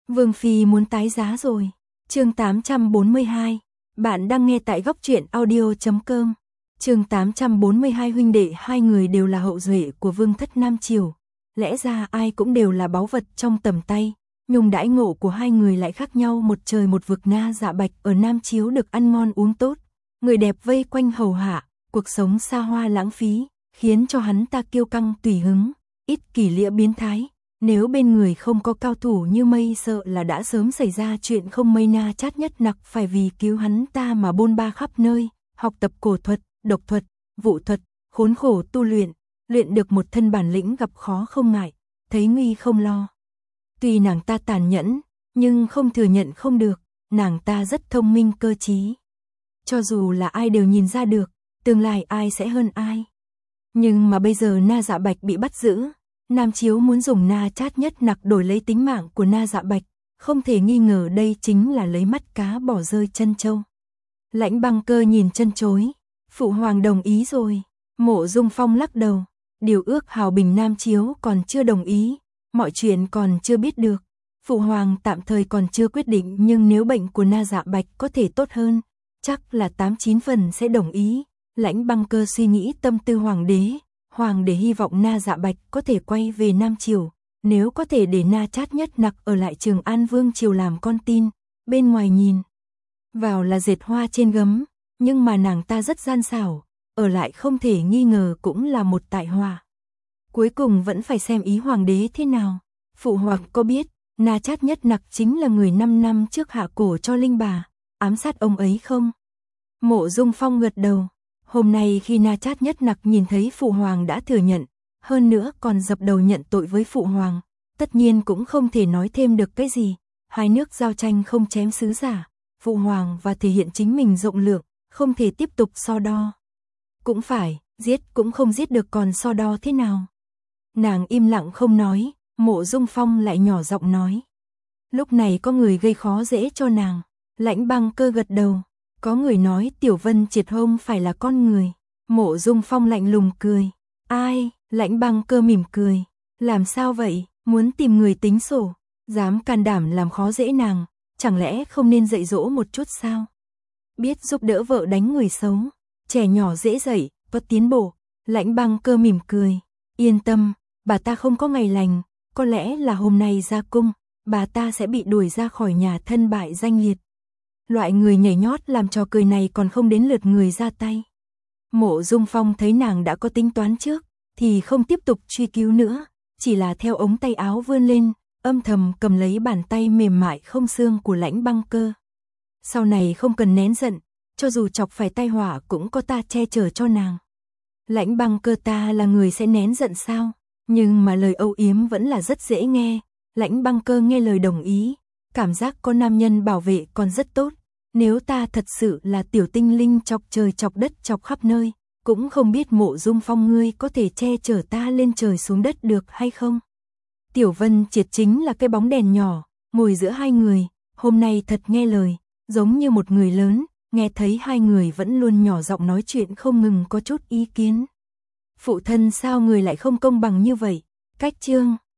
Vương Phi muốn tái giá rồi. Chương 842. Bạn đang nghe tại góc truyện audio.com. Chương 842. Huynh đệ hai người đều là hậu duệ của vương thất Nam Triều. Lẽ ra ai cũng đều là báu vật trong tầm tay, nhưng đãi ngộ của hai người lại khác nhau một trời một vực. Na Dạ Bạch ở Nam Chiếu được ăn ngon uống tốt, người đẹp vây quanh hầu hạ, cuộc sống xa hoa lãng phí, khiến cho hắn ta kiêu căng tùy hứng, ít kỷ lĩa biến thái. Nếu bên người không có cao thủ như Mây sợ là đã sớm xảy ra chuyện không may. Na Chát Nhất Nặc phải vì cứu hắn ta mà bôn ba khắp nơi, học tập cổ thuật, độc thuật, vũ thuật, khốn khổ tu luyện, luyện được một thân bản lĩnh gặp khó không ngại, thấy nguy không lo. Tuy nàng ta tàn nhẫn, nhưng không thừa nhận không được, nàng ta rất thông minh cơ trí. Cho dù là ai đều nhìn ra được, tương lai ai sẽ hơn ai. Nhưng mà bây giờ Na Dạ Bạch bị bắt giữ, Nam Chiếu muốn dùng Na Chát Nhất Nặc đổi lấy tính mạng của Na Dạ Bạch, không thể nghi ngờ đây chính là lấy mắt cá bỏ rơi chân châu. Lãnh Băng Cơ nhìn chân chối, phụ hoàng đồng ý rồi. Mộ Dung Phong lắc đầu, điều ước hào bình Nam Chiếu còn chưa đồng ý, mọi chuyện còn chưa biết được. Phụ hoàng tạm thời còn chưa quyết định, nhưng nếu bệnh của Na Dạ Bạch có thể tốt hơn, chắc là 8-9 phần sẽ đồng ý. Lãnh Băng Cơ suy nghĩ tâm tư hoàng đế hy vọng Na Dạ Bạch có thể quay về Nam Triều, nếu có thể để Na Chát Nhất Nặc ở lại Trường An Vương Triều làm con tin, bên ngoài nhìn vào là dệt hoa trên gấm, nhưng mà nàng ta rất gian xảo, ở lại không thể nghi ngờ cũng là một tai họa. Cuối cùng vẫn phải xem ý hoàng đế thế nào. Phụ hoàng có biết, Na Chát Nhất Nặc chính là người 5 năm trước hạ cổ cho Linh Bà, ám sát ông ấy không? Mộ Dung Phong gật đầu. Hôm nay khi Na Chát Nhất Nặc nhìn thấy phụ hoàng đã thừa nhận, hơn nữa còn dập đầu nhận tội với phụ hoàng, tất nhiên cũng không thể nói thêm được cái gì. Hai nước giao tranh không chém sứ giả, phụ hoàng và thể hiện chính mình rộng lượng, không thể tiếp tục so đo. Cũng phải, giết cũng không giết được còn so đo thế nào. Nàng im lặng không nói, Mộ Dung Phong lại nhỏ giọng nói. Lúc này có người gây khó dễ cho nàng. Lãnh Băng Cơ gật đầu. Có người nói Tiểu Vân Triệt không phải là con người. Mộ Dung Phong lạnh lùng cười. Ai? Lãnh Băng Cơ mỉm cười. Làm sao vậy? Muốn tìm người tính sổ? Dám can đảm làm khó dễ nàng, chẳng lẽ không nên dạy dỗ một chút sao? Biết giúp đỡ vợ đánh người xấu, trẻ nhỏ dễ dạy, có tiến bộ. Lãnh Băng Cơ mỉm cười. Yên tâm, bà ta không có ngày lành, có lẽ là hôm nay ra cung, bà ta sẽ bị đuổi ra khỏi nhà thân bại danh liệt. Loại người nhảy nhót làm trò cười này còn không đến lượt người ra tay. Mộ Dung Phong thấy nàng đã có tính toán trước, thì không tiếp tục truy cứu nữa, chỉ là theo ống tay áo vươn lên, âm thầm cầm lấy bàn tay mềm mại không xương của Lãnh Băng Cơ. Sau này không cần nén giận, cho dù chọc phải tai họa cũng có ta che chở cho nàng. Lãnh Băng Cơ, ta là người sẽ nén giận sao? Nhưng mà lời âu yếm vẫn là rất dễ nghe. Lãnh Băng Cơ nghe lời đồng ý, cảm giác có nam nhân bảo vệ còn rất tốt. Nếu ta thật sự là tiểu tinh linh chọc trời chọc đất chọc khắp nơi, cũng không biết Mộ Dung Phong ngươi có thể che chở ta lên trời xuống đất được hay không? Tiểu Vân Triệt chính là cái bóng đèn nhỏ, ngồi giữa hai người, hôm nay thật nghe lời, giống như một người lớn, nghe thấy hai người vẫn luôn nhỏ giọng nói chuyện không ngừng có chút ý kiến. Phụ thân sao người lại không công bằng như vậy? Cách chương